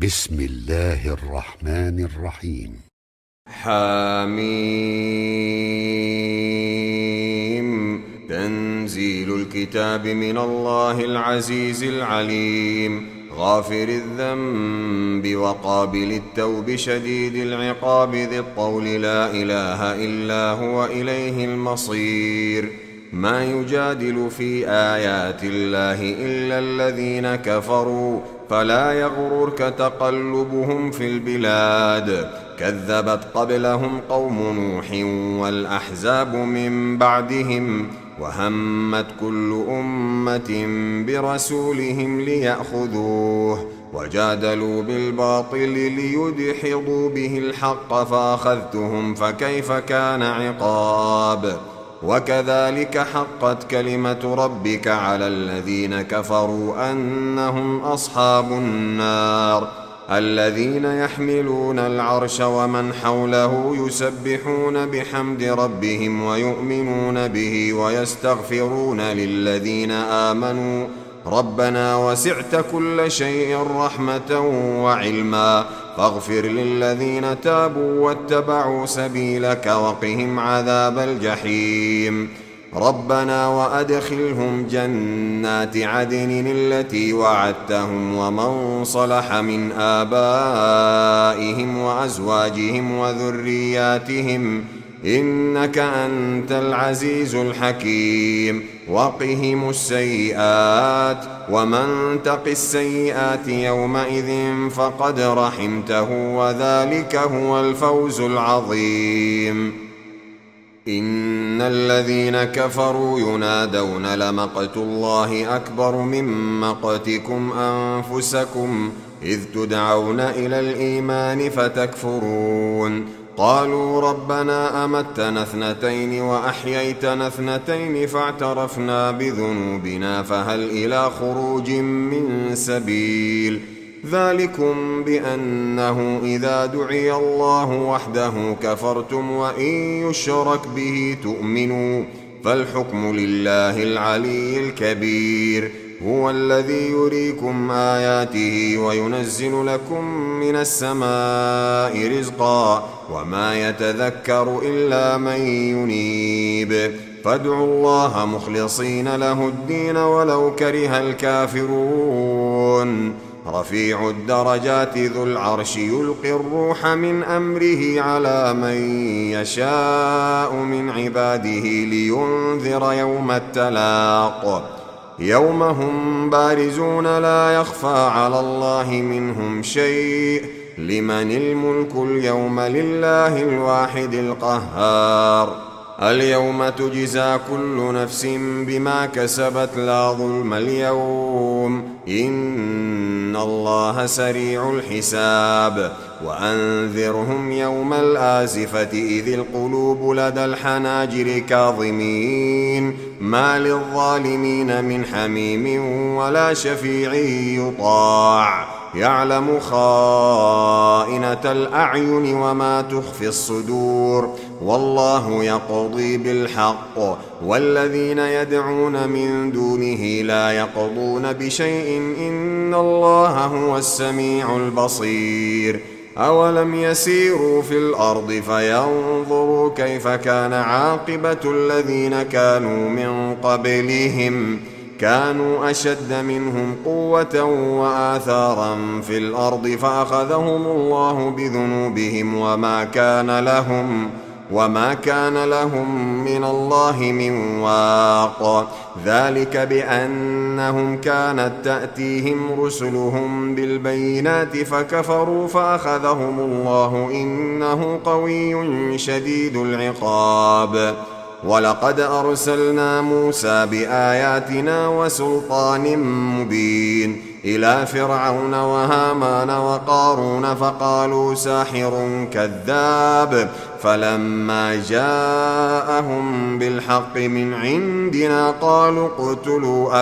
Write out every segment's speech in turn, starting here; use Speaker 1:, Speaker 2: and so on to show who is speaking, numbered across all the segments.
Speaker 1: بسم الله الرحمن الرحيم.
Speaker 2: حميم. تنزيل الكتاب من الله العزيز العليم، غافر الذنب وقابل التوب شديد العقاب ذي الطول، لا إله إلا هو إليه المصير. ما يجادل في آيات الله إلا الذين كفروا، فلا يغررك تقلبهم في البلاد. كذبت قبلهم قوم نوح والأحزاب من بعدهم، وهمت كل أمة برسولهم ليأخذوه، وجادلوا بالباطل ليدحضوا به الحق، فأخذتهم فكيف كان عقاب. وكذلك حقت كلمة ربك على الذين كفروا أنهم أصحاب النار. الذين يحملون العرش ومن حوله يسبحون بحمد ربهم ويؤمنون به ويستغفرون للذين آمنوا ربنا وسعت كل شيء رحمة وعلما، فاغفر للذين تابوا واتبعوا سبيلك وقهم عذاب الجحيم. ربنا وأدخلهم جنات عدن التي وعدتهم ومن صلح من آبائهم وأزواجهم وذرياتهم، إنك أنت العزيز الحكيم. وقهم السيئات، ومن تق السيئات يومئذ فقد رحمته، وذلك هو الفوز العظيم. إن الذين كفروا ينادون لمقت الله أكبر من مقتكم أنفسكم إذ تدعون إلى الإيمان فتكفرون. قالوا ربنا أمتنا اثنتين وأحييتنا اثنتين فاعترفنا بذنوبنا فهل إلى خروج من سبيل. ذلكم بأنه إذا دعي الله وحده كفرتم وإن يشرك به تؤمنوا، فالحكم لله العلي الكبير. هو الذي يريكم آياته وينزل لكم من السماء رزقا، وما يتذكر إلا من ينيب. فادعوا الله مخلصين له الدين ولو كره الكافرون. رفيع الدرجات ذو العرش يلقي الروح من أمره على من يشاء من عباده لينذر يوم التلاق. يوم هم بارزون لا يخفى على الله منهم شيء. لمن الملك اليوم لله الواحد القهار. اليوم تجزى كل نفس بما كسبت لا ظلم اليوم، إن الله سريع الحساب. وأنذرهم يوم الآزفة إذ القلوب لدى الحناجر كاظمين، ما للظالمين من حميم ولا شفيع يطاع. يعلم خائنة الأعين وما تخفي الصدور، والله يقضي بالحق، والذين يدعون من دونه لا يقضون بشيء، إن الله هو السميع البصير. أولم يسيروا في الأرض فينظروا كيف كان عاقبة الذين كانوا من قبلهم، كانوا أشد منهم قوة وآثارا في الأرض فأخذهم الله بذنوبهم وما كان لهم من الله من واق. ذلك بأنهم كانت تأتيهم رسلهم بالبينات فكفروا فأخذهم الله، إنه قوي شديد العقاب. ولقد أرسلنا موسى بآياتنا وسلطان مبين إلى فرعون وهامان وقارون فقالوا ساحر كذاب، فلما جاءهم بالحق من عندنا قالوا اقتلوا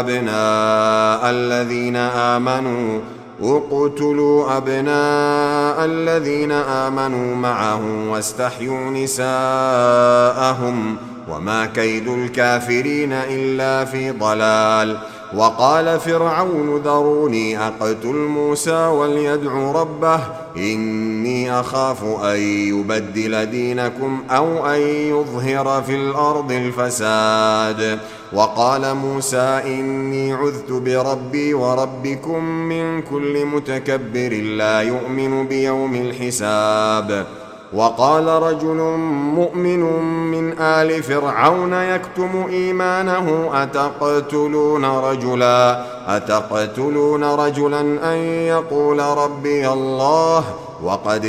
Speaker 2: أبناء الذين آمنوا معه واستحيوا نساءهم، وما كيد الكافرين إلا في ضلال. وقال فرعون ذروني أقتل موسى وليدع ربه إني أخاف أن يبدل دينكم أو أن يظهر في الأرض الفساد. وقال موسى إني عذت بربي وربكم من كل متكبر لا يؤمن بيوم الحساب. وقال رجل مؤمن من آل فرعون يكتم إيمانه أتقتلون رجلا أن يقول ربي الله وقد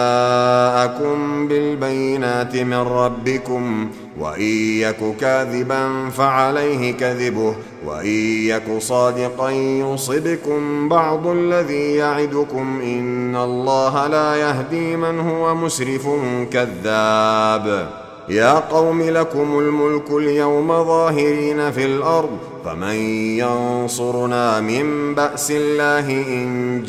Speaker 2: جاءكم بالبينات من ربكم وإن يك كاذبا فعليه كذبه وإن يك صادقا يصبكم بعض الذي يعدكم إن الله لا يهدي من هو مسرف كذاب. يا قوم لكم الملك اليوم ظاهرين في الأرض فمن ينصرنا من بأس الله إن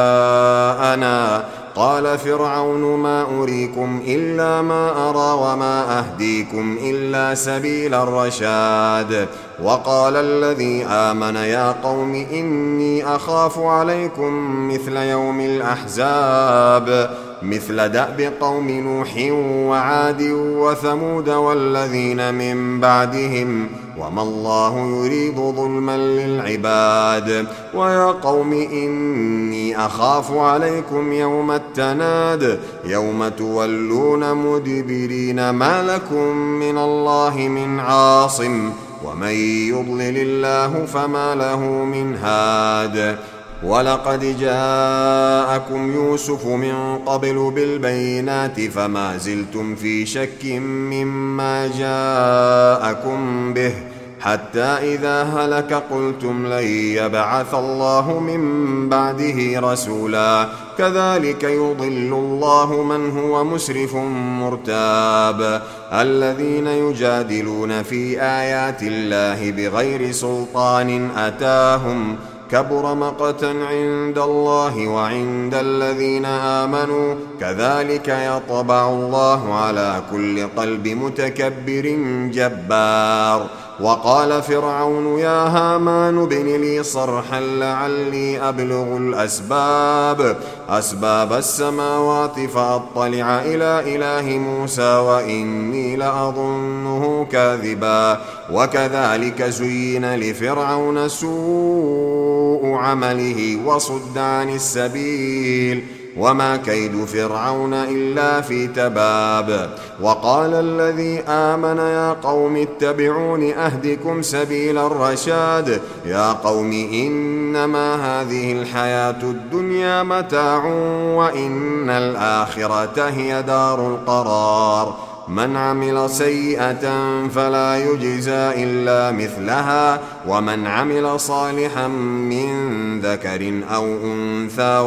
Speaker 2: جاءنا. قال فرعون ما أريكم إلا ما أرى وما أهديكم إلا سبيل الرشاد. وقال الذي آمن يا قوم إني أخاف عليكم مثل يوم الأحزاب مثل دأب قوم نوح وعاد وثمود والذين من بعدهم وما الله يريد ظلما للعباد. ويا قوم إني أخاف عليكم يوم التناد يوم تولون مدبرين ما لكم من الله من عاصم ومن يضلل الله فما له من هاد. ولقد جاءكم يوسف من قبل بالبينات فما زلتم في شك مما جاءكم به حتى إذا هلك قلتم لن يبعث الله من بعده رسولا. كذلك يضل الله من هو مسرف مرتاب. الذين يجادلون في آيات الله بغير سلطان أتاهم كبر مقتا عند الله وعند الذين آمنوا كذلك يطبع الله على كل قلب متكبر جبار. وقال فرعون يا هامان ابن لي صرحا لعلي أبلغ أسباب السماوات فأطلع إلى إله موسى وإني لأظنه كاذبا. وكذلك زين لفرعون سوء عمله وصد عن السبيل وما كيد فرعون إلا في تباب. وقال الذي آمن يا قوم اتبعون أهدكم سبيل الرشاد. يا قوم إنما هذه الحياة الدنيا متاع وإن الآخرة هي دار القرار. من عمل سيئة فلا يجزى إلا مثلها ومن عمل صالحا من ذكر أو أنثى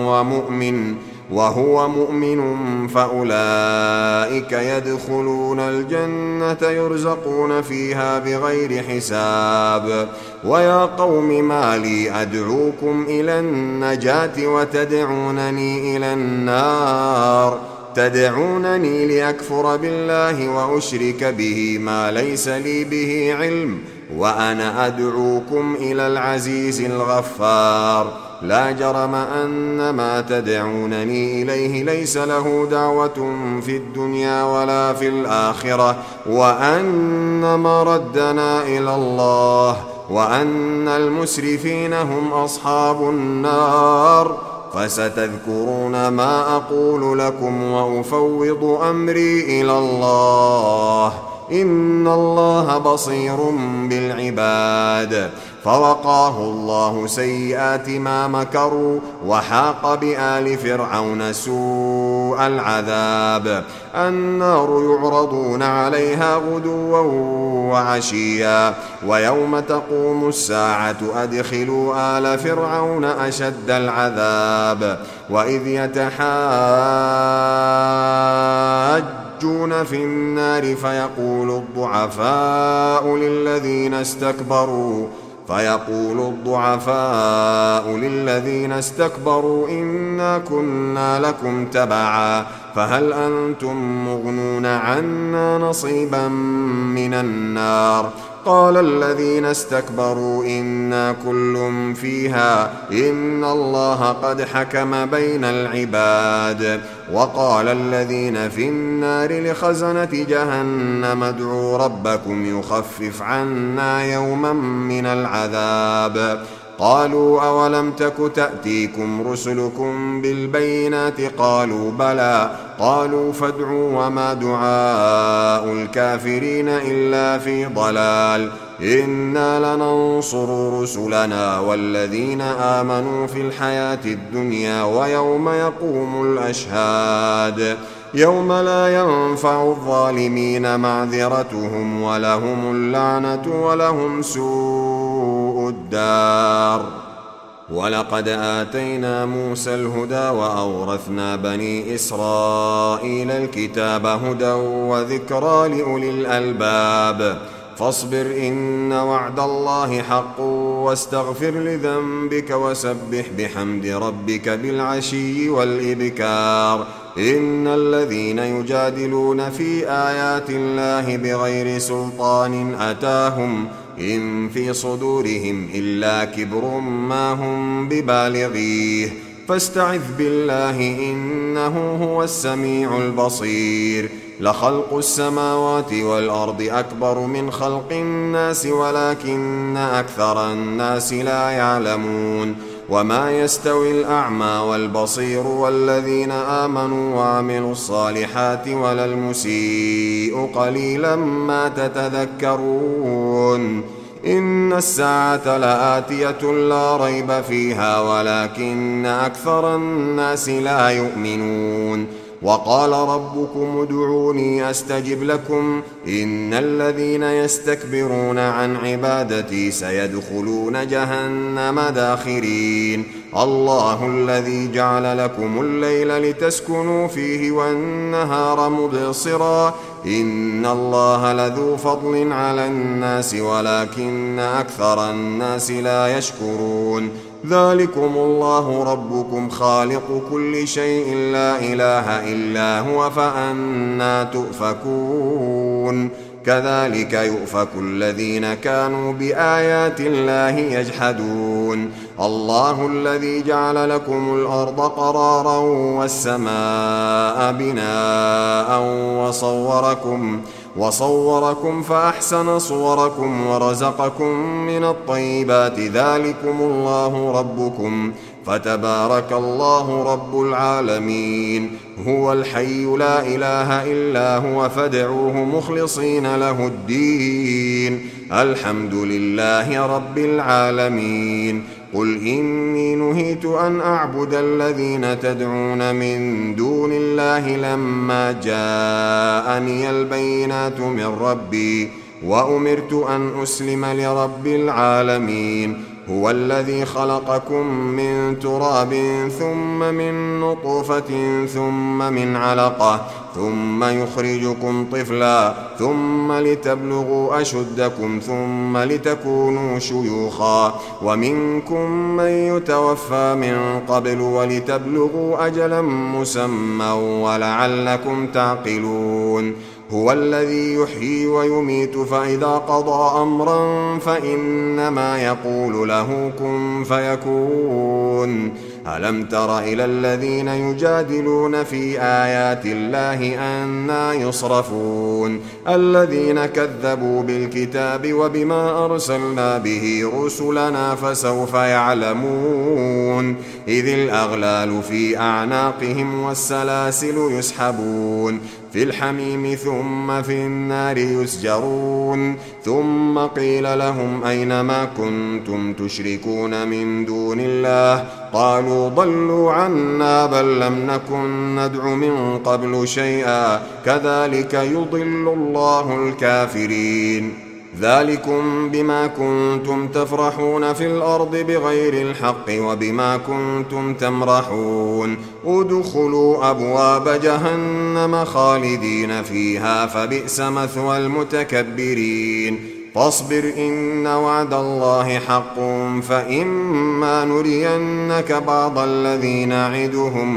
Speaker 2: وهو مؤمن فأولئك يدخلون الجنة يرزقون فيها بغير حساب. ويا قوم ما لي أدعوكم إلى النجاة وتدعونني إلى النار. تدعونني لأكفر بالله وأشرك به ما ليس لي به علم وأنا أدعوكم إلى العزيز الغفار. لا جرم أن ما تدعونني إليه ليس له دعوة في الدنيا ولا في الآخرة وأن مردنا إلى الله وأن المسرفين هم أصحاب النار. فستذكرون ما أقول لكم وأفوض أمري إلى الله إن الله بصير بالعباد. فوقاه الله سيئات ما مكروا وحاق بآل فرعون سوء العذاب. النار يعرضون عليها غدوا وعشيا ويوم تقوم الساعة أدخلوا آل فرعون أشد العذاب. وإذ يتحاجون في النار فيقول الضعفاء للذين استكبروا إنا كنا لكم تبعا فهل أنتم مغنون عنا نصيبا من النار. وقال الذين استكبروا إنا كل فيها إن الله قد حكم بين العباد. وقال الذين في النار لخزنة جهنم ادعوا ربكم يخفف عنا يوما من العذاب. قالوا أولم تك تأتيكم رسلكم بالبينات قالوا بلى قالوا فادعوا وما دعاء الكافرين إلا في ضلال. إنا لننصر رسلنا والذين آمنوا في الحياة الدنيا ويوم يقوم الأشهاد يوم لا ينفع الظالمين معذرتهم ولهم اللعنة ولهم سوء الدار. ولقد آتينا موسى الهدى وأورثنا بني إسرائيل الكتاب هدى وذكرى لأولي الألباب. فاصبر إن وعد الله حق واستغفر لذنبك وسبح بحمد ربك بالعشي والإبكار. إن الذين يجادلون في آيات الله بغير سلطان أتاهم إن في صدورهم إلا كبر ما هم ببالغيه فاستعذ بالله إنه هو السميع البصير. لخلق السماوات والأرض أكبر من خلق الناس ولكن أكثر الناس لا يعلمون. وما يستوي الأعمى والبصير والذين آمنوا وعملوا الصالحات ولا المسيء قليلا ما تتذكرون. إن الساعة لآتية لا ريب فيها ولكن أكثر الناس لا يؤمنون. وقال ربكم ادعوني أستجب لكم إن الذين يستكبرون عن عبادتي سيدخلون جهنم داخرين. الله الذي جعل لكم الليل لتسكنوا فيه والنهار مبصرا إن الله لذو فضل على الناس ولكن أكثر الناس لا يشكرون. ذلكم الله ربكم خالق كل شيء لا إله إلا هو فأنى تؤفكون. كذلك يؤفك الذين كانوا بآيات الله يجحدون. الله الذي جعل لكم الأرض قرارا والسماء بناء وصوركم فأحسن صوركم ورزقكم من الطيبات ذلكم الله ربكم فتبارك الله رب العالمين. هو الحي لا إله إلا هو فادعوه مخلصين له الدين الحمد لله رب العالمين. قل إني نهيت أن أعبد الذين تدعون من دون الله لما جاءني البينات من ربي وأمرت أن أسلم لرب العالمين. هو الذي خلقكم من تراب ثم من نطفة ثم من علقة ثم يخرجكم طفلا ثم لتبلغوا أشدكم ثم لتكونوا شيوخا ومنكم من يتوفى من قبل ولتبلغوا أجلا مسمى ولعلكم تعقلون. هو الذي يحيي ويميت فإذا قضى أمرا فإنما يقول له كن فيكون. ألم تر إلى الذين يجادلون في آيات الله أنى يصرفون الذين كذبوا بالكتاب وبما أرسلنا به رسلنا فسوف يعلمون. إذ الأغلال في أعناقهم والسلاسل يسحبون في الحميم ثم في النار يسجرون. ثم قيل لهم أين ما كنتم تشركون من دون الله قالوا ضلوا عنا بل لم نكن ندعو من قبل شيئا كذلك يضل الله الكافرين. ذلكم بما كنتم تفرحون في الأرض بغير الحق وبما كنتم تمرحون. ادخلوا أبواب جهنم خالدين فيها فبئس مثوى المتكبرين. فاصبر إن وعد الله حق فإما نرينك بعض الذي نعدهم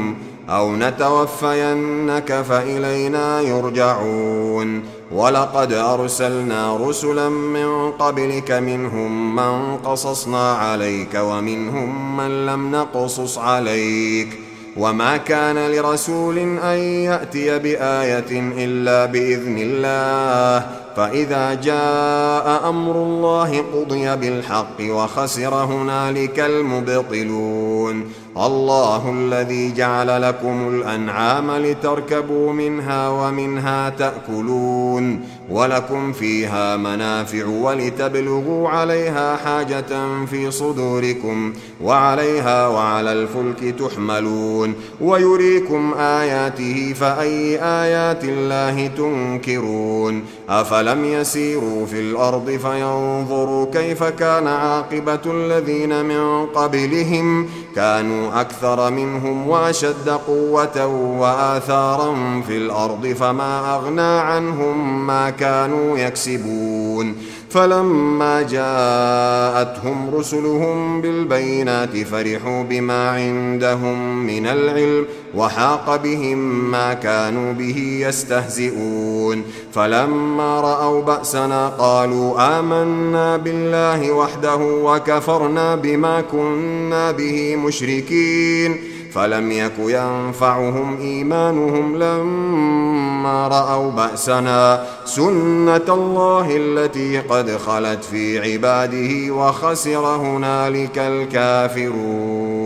Speaker 2: أو نتوفينك فإلينا يرجعون ولقد أرسلنا رسلا من قبلك منهم من قصصنا عليك ومنهم من لم نقصص عليك وما كان لرسول أن يأتي بآية إلا بإذن الله فإذا جاء أمر الله قضي بالحق وخسر هنالك المبطلون الله الذي جعل لكم الأنعام لتركبوا منها ومنها تأكلون ولكم فيها منافع ولتبلغوا عليها حاجة في صدوركم وعليها وعلى الفلك تحملون ويريكم آياته فأي آيات الله تنكرون أفلم يسيروا في الأرض فينظروا كيف كان عاقبة الذين من قبلهم كانوا أكثر منهم وأشد قوة وآثارا في الأرض فما أغنى عنهم ما كانوا يكسبون فلما جاءتهم رسلهم بالبينات فرحوا بما عندهم من العلم وحاق بهم ما كانوا به يستهزئون فلما رأوا بأسنا قالوا آمنا بالله وحده وكفرنا بما كنا به مشركين فلم يك ينفعهم إيمانهم لما رأوا بأسنا سنة الله التي قد خلت في عباده وخسر هنالك الكافرون.